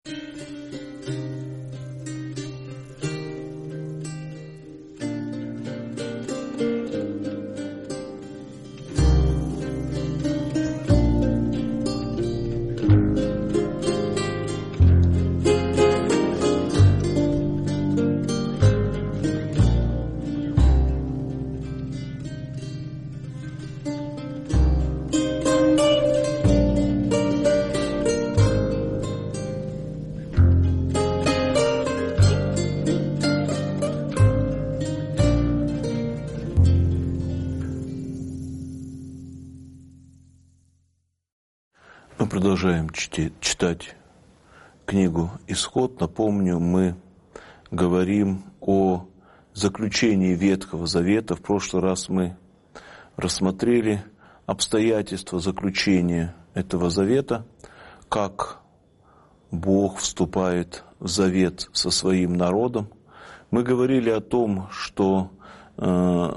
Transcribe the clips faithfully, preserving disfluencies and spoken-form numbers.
Мы продолжаем читать книгу «Исход». Напомню, мы говорим о заключении Ветхого Завета. В прошлый раз мы рассмотрели обстоятельства заключения этого завета, как Бог вступает в завет со своим народом. Мы говорили о том, что э,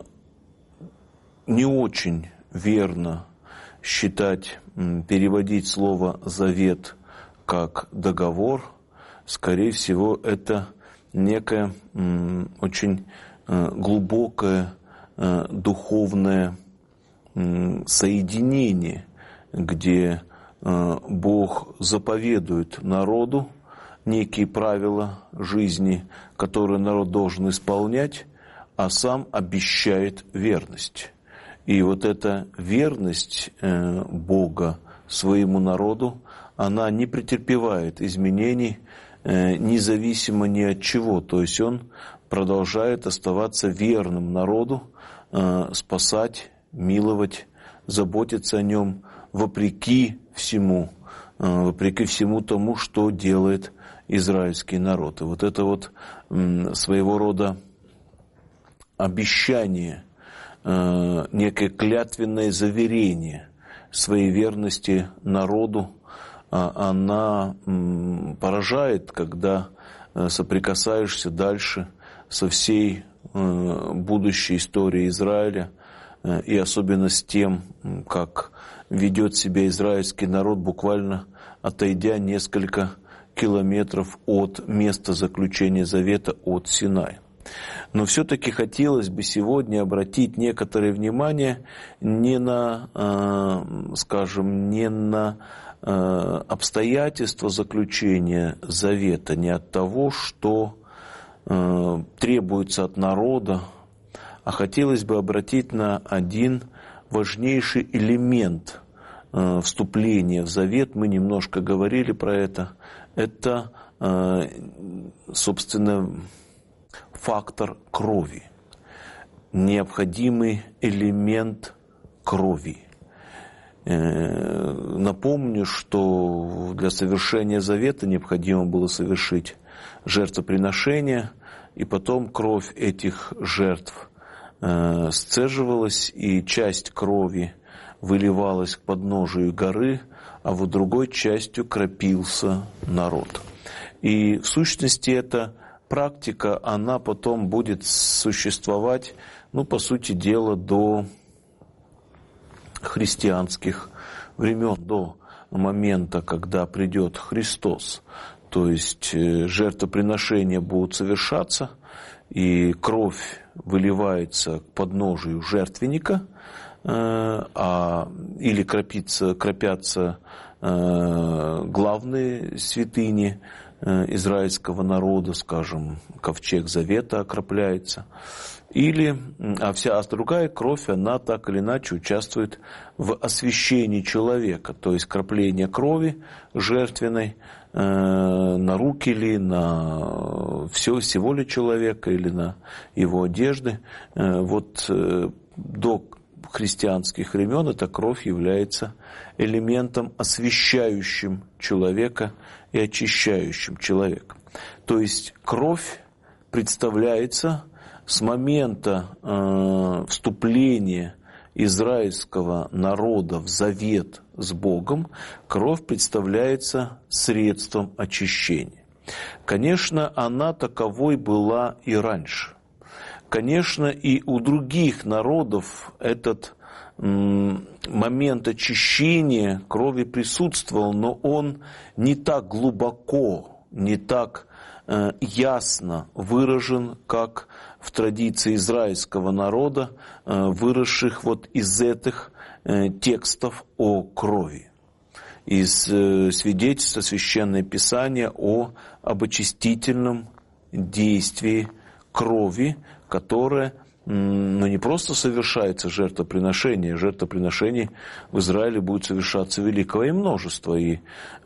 не очень верно считать, переводить слово «завет» как «договор». Скорее всего, это некое очень глубокое духовное соединение, где Бог заповедует народу некие правила жизни, которые народ должен исполнять, а сам обещает верность. И вот эта верность Бога своему народу, она не претерпевает изменений независимо ни от чего. То есть Он продолжает оставаться верным народу, спасать, миловать, заботиться о нем вопреки всему, вопреки всему тому, что делает израильский народ. И вот это вот своего рода обещание, некое клятвенное заверение своей верности народу, она поражает, когда соприкасаешься дальше со всей будущей историей Израиля, и особенно с тем, как ведет себя израильский народ, буквально отойдя несколько километров от места заключения завета, от Синая. Но все-таки хотелось бы сегодня обратить некоторое внимание не на, скажем, не на обстоятельства заключения завета, не от того, что требуется от народа, а хотелось бы обратить на один важнейший элемент вступления в завет. Мы немножко говорили про это. Это, собственно, фактор крови, необходимый элемент крови. Напомню, что для совершения завета необходимо было совершить жертвоприношение, и потом кровь этих жертв сцеживалась, и часть крови выливалась к подножию горы, а вот другой частью кропился народ. И в сущности эта практика, она потом будет существовать, ну, по сути дела, до христианских времен, до момента, когда придет Христос. То есть жертвоприношения будут совершаться, и кровь выливается к подножию жертвенника, а, или кропится, кропятся главные святыни израильского народа, скажем, ковчег завета окропляется, или, а вся а другая кровь, она так или иначе участвует в освящении человека, то есть кропление крови жертвенной э, на руки ли, на все, всего ли человека или на его одежды. Э, вот э, до христианских времен эта кровь является элементом, освящающим человека и очищающим человека. То есть кровь представляется с момента э, вступления израильского народа в завет с Богом, кровь представляется средством очищения. Конечно, она таковой была и раньше. Конечно, и у других народов этот м, момент очищения крови присутствовал, но он не так глубоко не так э, ясно выражен, как в традиции израильского народа, э, выросших вот из этих э, текстов о крови, из э, свидетельства Священного Писания о об очистительном действии крови, которое, но не просто совершается жертвоприношение, жертвоприношений в Израиле будет совершаться великое множество, и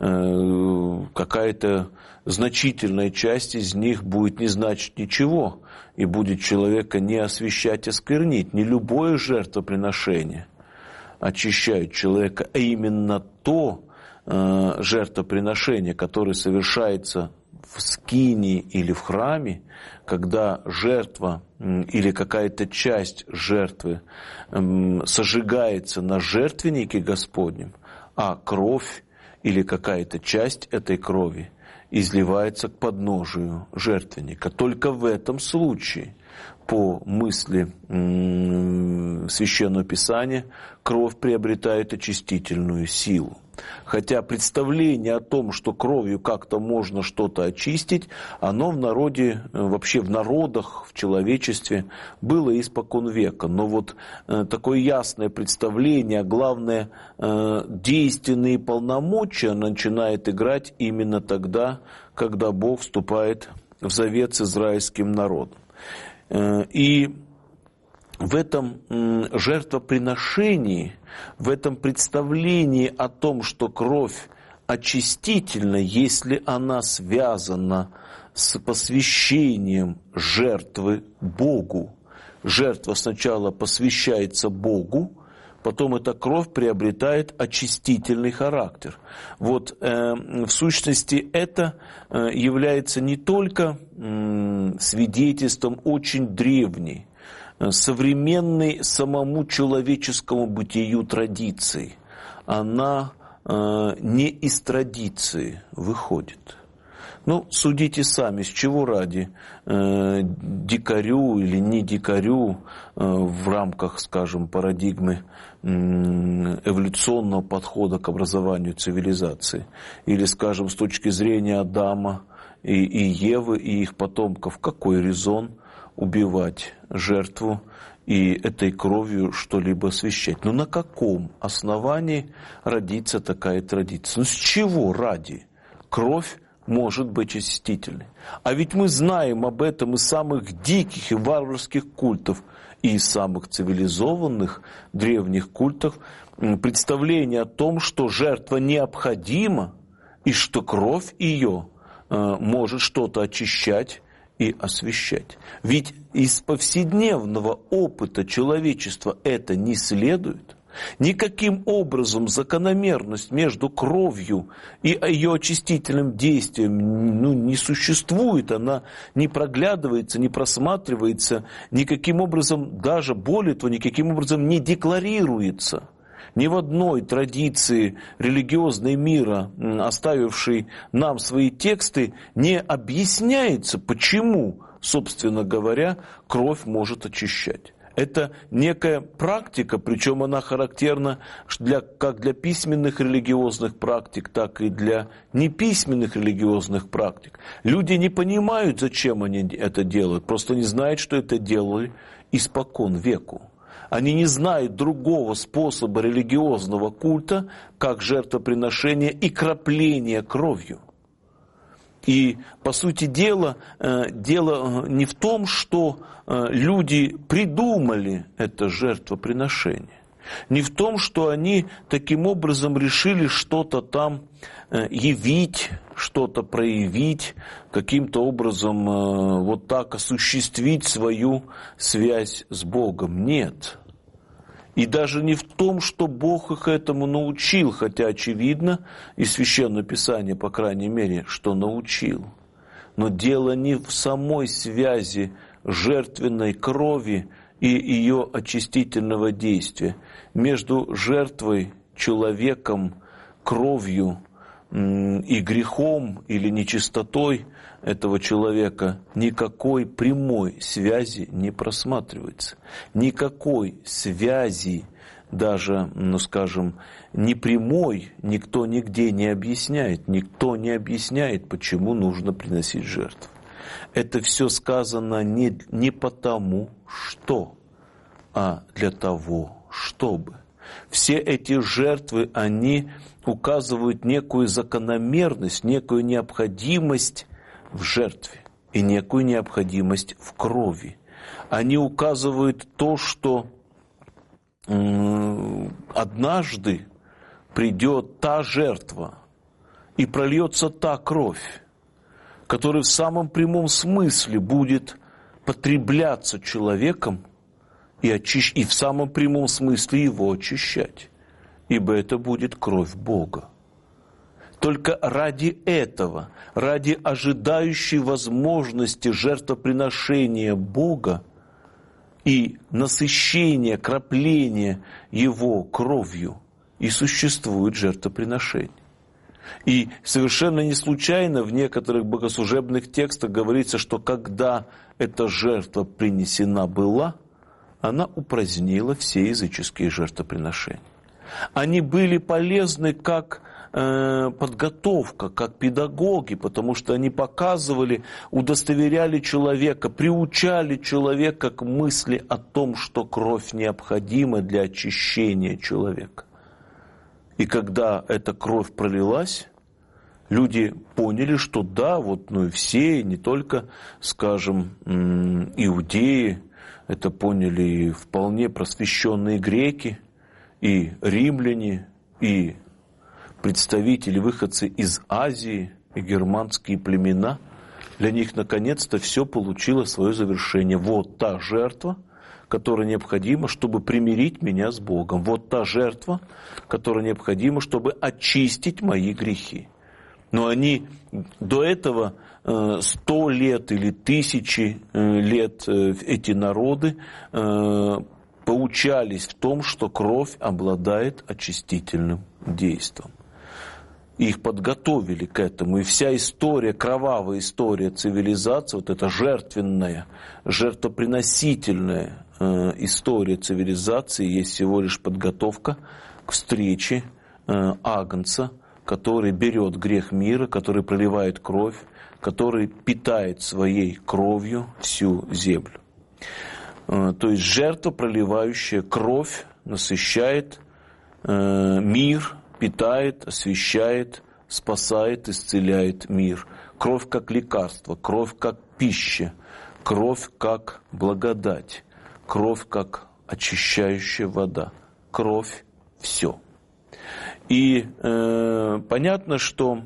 э, какая-то значительная часть из них будет не значить ничего, и будет человека не освящать, а сквернить. Не любое жертвоприношение очищает человека, а именно то э, жертвоприношение, которое совершается в скинии или в храме, когда жертва или какая-то часть жертвы сожигается на жертвеннике Господнем, а кровь или какая-то часть этой крови изливается к подножию жертвенника. Только в этом случае, по мысли Священного Писания, кровь приобретает очистительную силу. Хотя представление о том, что кровью как-то можно что-то очистить, оно в народе, вообще в народах, в человечестве было испокон века. Но вот такое ясное представление, а главное, действенные полномочия начинает играть именно тогда, когда Бог вступает в завет с израильским народом. И в этом жертвоприношении, в этом представлении о том, что кровь очистительна, если она связана с посвящением жертвы Богу. Жертва сначала посвящается Богу, потом эта кровь приобретает очистительный характер. Вот э, в сущности это э, является не только э, свидетельством очень древней, современной самому человеческому бытию традиции. Она э, не из традиции выходит. Ну, судите сами, с чего ради э, дикарю или не дикарю э, в рамках, скажем, парадигмы э, эволюционного подхода к образованию цивилизации, или, скажем, с точки зрения Адама и, и Евы и их потомков, какой резон убивать жертву и этой кровью что-либо освящать? Ну, на каком основании родится такая традиция? Ну, с чего ради кровь может быть очистительной? А ведь мы знаем об этом из самых диких и варварских культов, и из самых цивилизованных древних культов представление о том, что жертва необходима, и что кровь ее э, может что-то очищать и освящать. Ведь из повседневного опыта человечества это не следует. Никаким образом закономерность между кровью и ее очистительным действием ну, не существует, она не проглядывается, не просматривается, никаким образом, даже более того, никаким образом не декларируется. Ни в одной традиции религиозной мира, оставившей нам свои тексты, не объясняется, почему, собственно говоря, кровь может очищать. Это некая практика, причем она характерна для, как для письменных религиозных практик, так и для неписьменных религиозных практик. Люди не понимают, зачем они это делают, просто не знают, что это делали испокон веку. Они не знают другого способа религиозного культа, как жертвоприношение и кропление кровью. И, по сути дела, дело не в том, что люди придумали это жертвоприношение, не в том, что они таким образом решили что-то там явить, что-то проявить, каким-то образом вот так осуществить свою связь с Богом. Нет. И даже не в том, что Бог их этому научил, хотя очевидно, из Священного Писания, по крайней мере, что научил. Но дело не в самой связи жертвенной крови и ее очистительного действия. Между жертвой, человеком, кровью и грехом или нечистотой этого человека никакой прямой связи не просматривается. Никакой связи даже, ну скажем, непрямой никто нигде не объясняет. Никто не объясняет, почему нужно приносить жертву. Это все сказано не, не потому, что, а для того, чтобы. Все эти жертвы, они указывают некую закономерность, некую необходимость в жертве и некую необходимость в крови. Они указывают то, что э, однажды придет та жертва и прольется та кровь, которая в самом прямом смысле будет потребляться человеком и, очищ... и в самом прямом смысле его очищать, ибо это будет кровь Бога. Только ради этого, ради ожидающей возможности жертвоприношения Бога и насыщения, кропления Его кровью и существует жертвоприношение. И совершенно не случайно в некоторых богослужебных текстах говорится, что когда эта жертва принесена была, она упразднила все языческие жертвоприношения. Они были полезны как э, подготовка, как педагоги, потому что они показывали, удостоверяли человека, приучали человека к мысли о том, что кровь необходима для очищения человека. И когда эта кровь пролилась, люди поняли, что да, вот ну и все, не только, скажем, иудеи, это поняли и вполне просвещенные греки, и римляне, и представители, выходцы из Азии, и германские племена. Для них наконец-то все получило свое завершение. Вот та жертва, которая необходима, чтобы примирить меня с Богом. Вот та жертва, которая необходима, чтобы очистить мои грехи. Но они до этого сто лет или тысячи лет эти народы поучались в том, что кровь обладает очистительным действием. Их подготовили к этому. И вся история, кровавая история цивилизации, вот эта жертвенная, жертвоприносительная э, история цивилизации есть всего лишь подготовка к встрече э, Агнца, который берет грех мира, который проливает кровь, который питает своей кровью всю землю. Э, то есть жертва, проливающая кровь, насыщает э, мир, питает, освещает, спасает, исцеляет мир. Кровь как лекарство, кровь как пища, кровь как благодать, кровь как очищающая вода, кровь – все. И э, понятно, что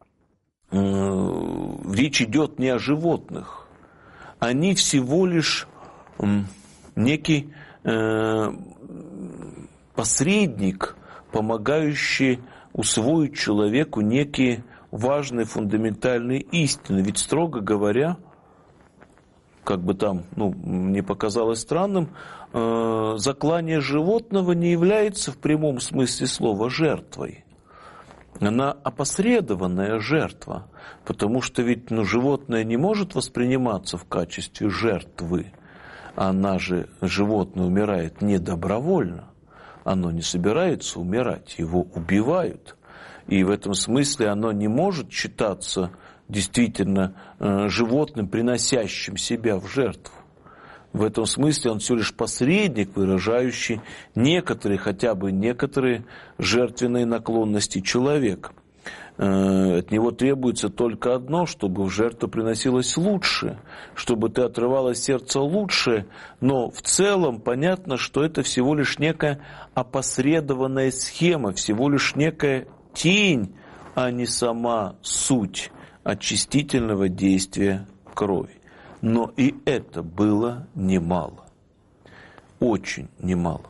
э, речь идет не о животных. Они всего лишь э, некий э, посредник, помогающий усвоить человеку некие важные фундаментальные истины. Ведь, строго говоря, как бы там ну, не показалось странным, э, заклание животного не является в прямом смысле слова жертвой. Она опосредованная жертва, потому что ведь ну, животное не может восприниматься в качестве жертвы. Она же, животное умирает не добровольно. Оно не собирается умирать, его убивают. И в этом смысле оно не может считаться действительно э, животным, приносящим себя в жертву. В этом смысле он всего лишь посредник, выражающий некоторые, хотя бы некоторые жертвенные наклонности человека. Э, от него требуется только одно, чтобы в жертву приносилось лучше, чтобы ты отрывала сердце лучше, но в целом понятно, что это всего лишь некая опосредованная схема, всего лишь некая тень, а не сама суть очистительного действия крови. Но и это было немало, очень немало.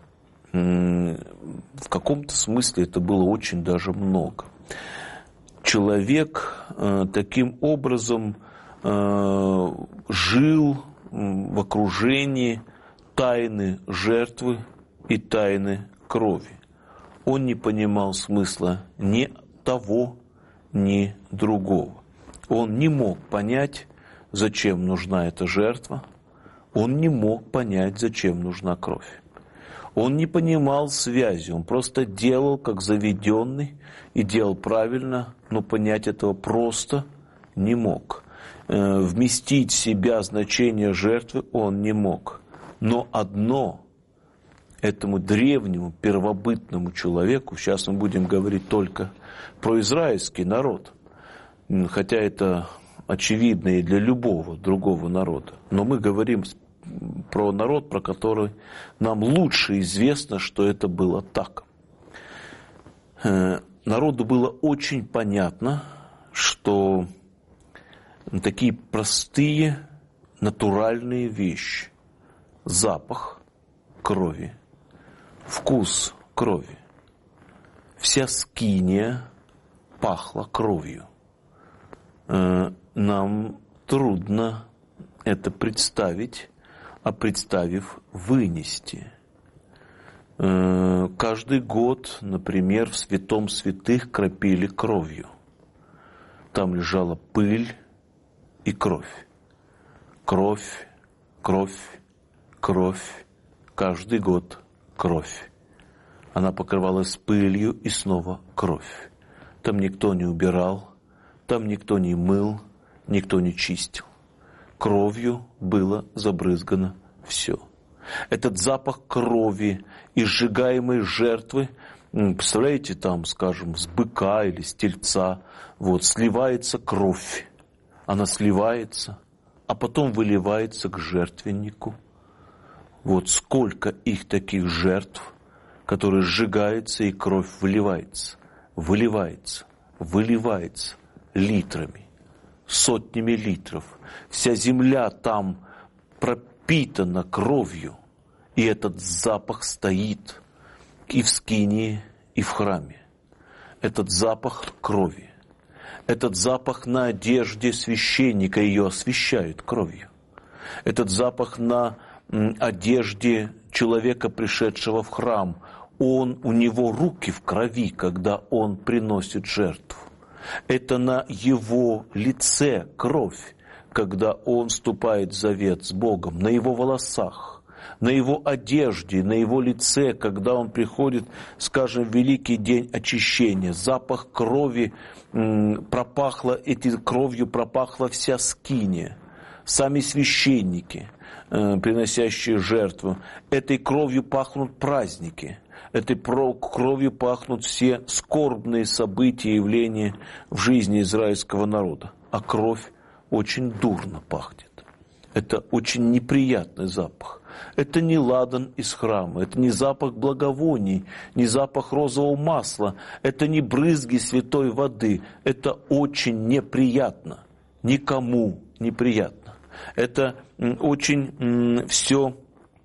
В каком-то смысле это было очень даже много. Человек э, таким образом э, жил в окружении тайны жертвы и тайны крови. Он не понимал смысла ни того, ни другого. Он не мог понять, зачем нужна эта жертва. Он не мог понять, зачем нужна кровь. Он не понимал связи, он просто делал как заведенный и делал правильно, но понять этого просто не мог. Вместить в себя значение жертвы он не мог. Но одно этому древнему первобытному человеку, сейчас мы будем говорить только про израильский народ, хотя это очевидно и для любого другого народа, но мы говорим про народ, про который нам лучше известно, что это было так. Народу было очень понятно, что такие простые, натуральные вещи, запах крови, вкус крови, вся скиния пахла кровью. Нам трудно это представить, а представив, вынести. Каждый год, например, в святом святых кропили кровью. Там лежала пыль и кровь. Кровь, кровь, кровь. Каждый год кровь. Она покрывалась пылью и снова кровь. Там никто не убирал, там никто не мыл, никто не чистил. Кровью было забрызгано все. Этот запах крови и сжигаемой жертвы, представляете, там, скажем, с быка или с тельца, вот, сливается кровь. Она сливается, а потом выливается к жертвеннику. Вот сколько их таких жертв, которые сжигаются, и кровь выливается, выливается, выливается литрами, сотнями литров. Вся земля там пропитана кровью, и этот запах стоит и в скинии, и в храме. Этот запах крови, этот запах на одежде священника, ее освещают кровью. Этот запах на одежде человека, пришедшего в храм, он, у него руки в крови, когда он приносит жертву. Это на его лице кровь, когда он вступает в завет с Богом, на его волосах, на его одежде, на его лице, когда он приходит, скажем, в великий день очищения. Запах крови пропахло, этой кровью пропахла вся скиния. Сами священники, приносящие жертву, этой кровью пахнут праздники. Этой кровью пахнут все скорбные события и явления в жизни израильского народа. А кровь очень дурно пахнет. Это очень неприятный запах. Это не ладан из храма, это не запах благовоний, не запах розового масла, это не брызги святой воды. Это очень неприятно. Никому неприятно. Это очень все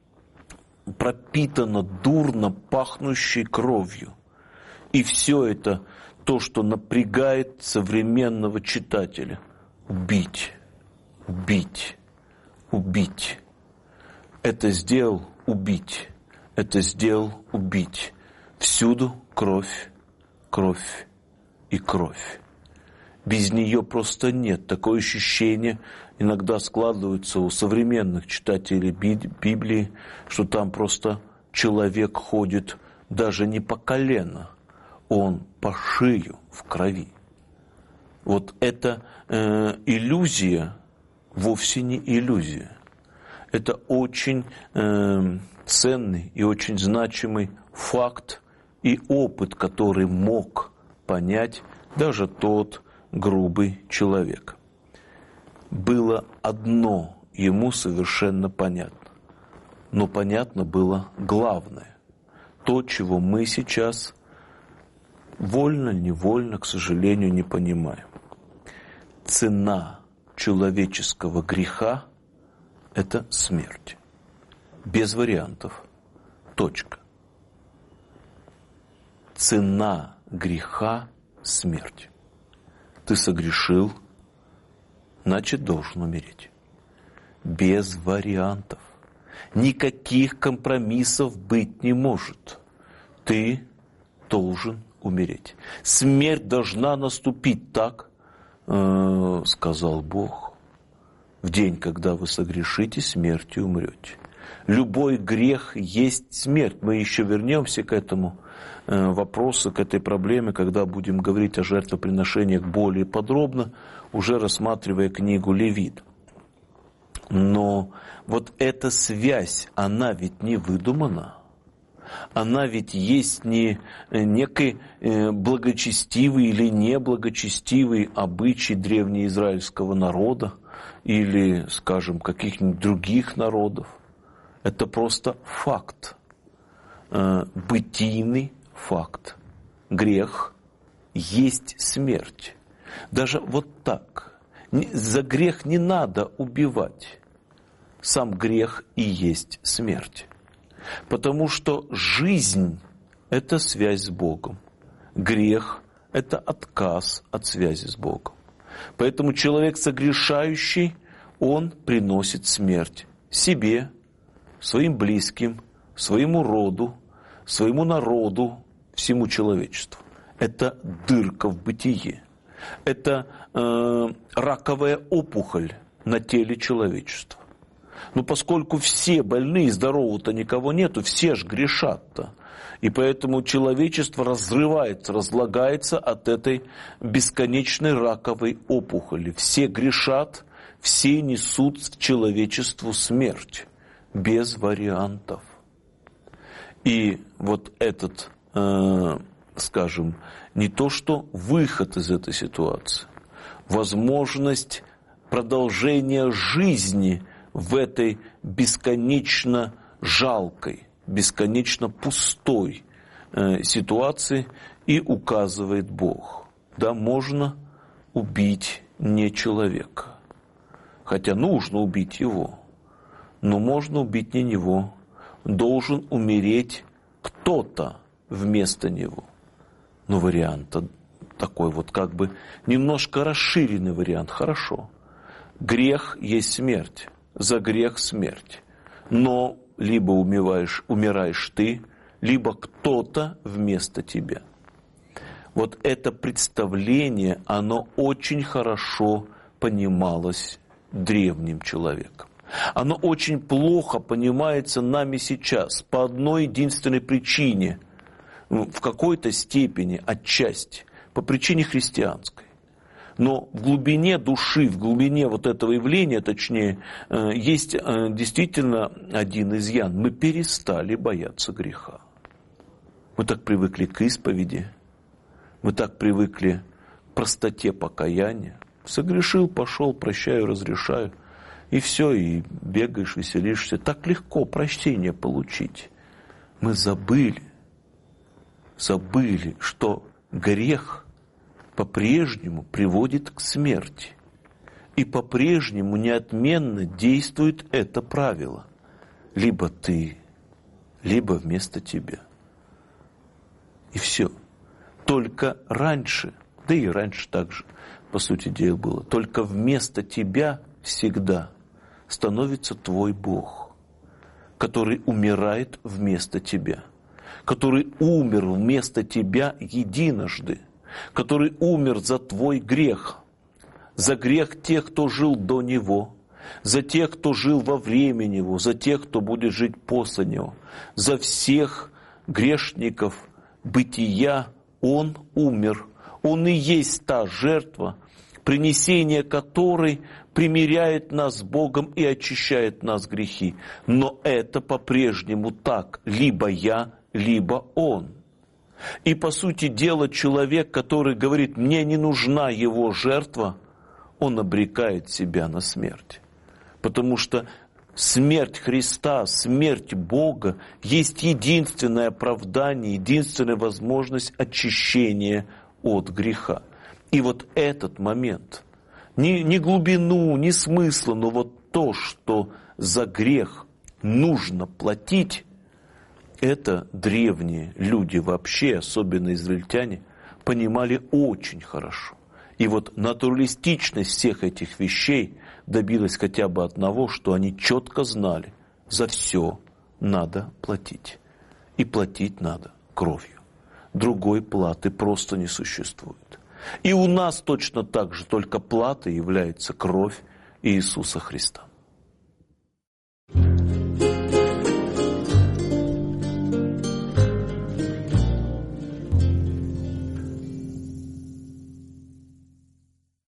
пропитано дурно пахнущей кровью. И все это то, что напрягает современного читателя. Убить, убить, убить. Это сделал убить, это сделал убить. Всюду кровь, кровь и кровь. Без нее просто нет. Такое ощущение иногда складывается у современных читателей Библии, что там просто человек ходит даже не по колено, он по шею в крови. Вот эта э, иллюзия вовсе не иллюзия. Это очень э, ценный и очень значимый факт и опыт, который мог понять даже тот грубый человек. Было одно ему совершенно понятно, но понятно было главное, то, чего мы сейчас вольно-невольно, к сожалению, не понимаем. Цена человеческого греха – это смерть. Без вариантов. Точка. Цена греха – смерть. Ты согрешил, значит, должен умереть. Без вариантов. Никаких компромиссов быть не может. Ты должен умереть. Смерть должна наступить, так э, сказал Бог. В день, когда вы согрешите, смертью умрете. Любой грех есть смерть. Мы еще вернемся к этому вопросу, к этой проблеме, когда будем говорить о жертвоприношениях более подробно, уже рассматривая книгу Левит. Но вот эта связь, она ведь не выдумана. Она ведь есть не некий благочестивый или неблагочестивый обычай древнеизраильского народа или, скажем, каких-нибудь других народов. Это просто факт, бытийный факт. Грех есть смерть. Даже вот так. За грех не надо убивать. Сам грех и есть смерть. Потому что жизнь – это связь с Богом. Грех – это отказ от связи с Богом. Поэтому человек согрешающий, он приносит смерть себе, своим близким, своему роду, своему народу, всему человечеству. Это дырка в бытие. Это э, раковая опухоль на теле человечества. Но поскольку все больные, здорового-то никого нету, все ж грешат-то. И поэтому человечество разрывается, разлагается от этой бесконечной раковой опухоли. Все грешат, все несут человечеству смерть. Без вариантов. И вот этот, э, скажем, не то что выход из этой ситуации, возможность продолжения жизни в этой бесконечно жалкой, бесконечно пустой э, ситуации и указывает Бог. Да, можно убить не человека, хотя нужно убить его, но можно убить не него, должен умереть кто-то вместо него. Но вариант такой вот как бы немножко расширенный вариант, хорошо. Грех есть смерть. За грех смерть. Но либо умираешь, умираешь ты, либо кто-то вместо тебя. Вот это представление, оно очень хорошо понималось древним человеком. Оно очень плохо понимается нами сейчас по одной единственной причине, в какой-то степени, отчасти, по причине христианской. Но в глубине души, в глубине вот этого явления, точнее, есть действительно один изъян. Мы перестали бояться греха. Мы так привыкли к исповеди, мы так привыкли к простоте покаяния. Согрешил, пошел, прощаю, разрешаю. И все, и бегаешь, веселишься. Так легко прощение получить. Мы забыли, забыли, что грех по-прежнему приводит к смерти. И по-прежнему неотменно действует это правило. Либо ты, либо вместо тебя. И все. Только раньше, да и раньше также, по сути дела, было, только вместо тебя всегда становится твой Бог, который умирает вместо тебя, который умер вместо тебя единожды, который умер за твой грех, за грех тех, кто жил до Него, за тех, кто жил во время Него, за тех, кто будет жить после Него, за всех грешников бытия Он умер. Он и есть та жертва, принесение которой примиряет нас с Богом и очищает нас грехи. Но это по-прежнему так. Либо я, либо Он. И по сути дела человек, который говорит, мне не нужна его жертва, он обрекает себя на смерть. Потому что смерть Христа, смерть Бога есть единственное оправдание, единственная возможность очищения от греха. И вот этот момент, ни, ни глубину, ни смысла, но вот то, что за грех нужно платить, это древние люди вообще, особенно израильтяне, понимали очень хорошо. И вот натуралистичность всех этих вещей добилась хотя бы одного, что они четко знали, за все надо платить. И платить надо кровью. Другой платы просто не существует. И у нас точно так же, только платой является кровь Иисуса Христа.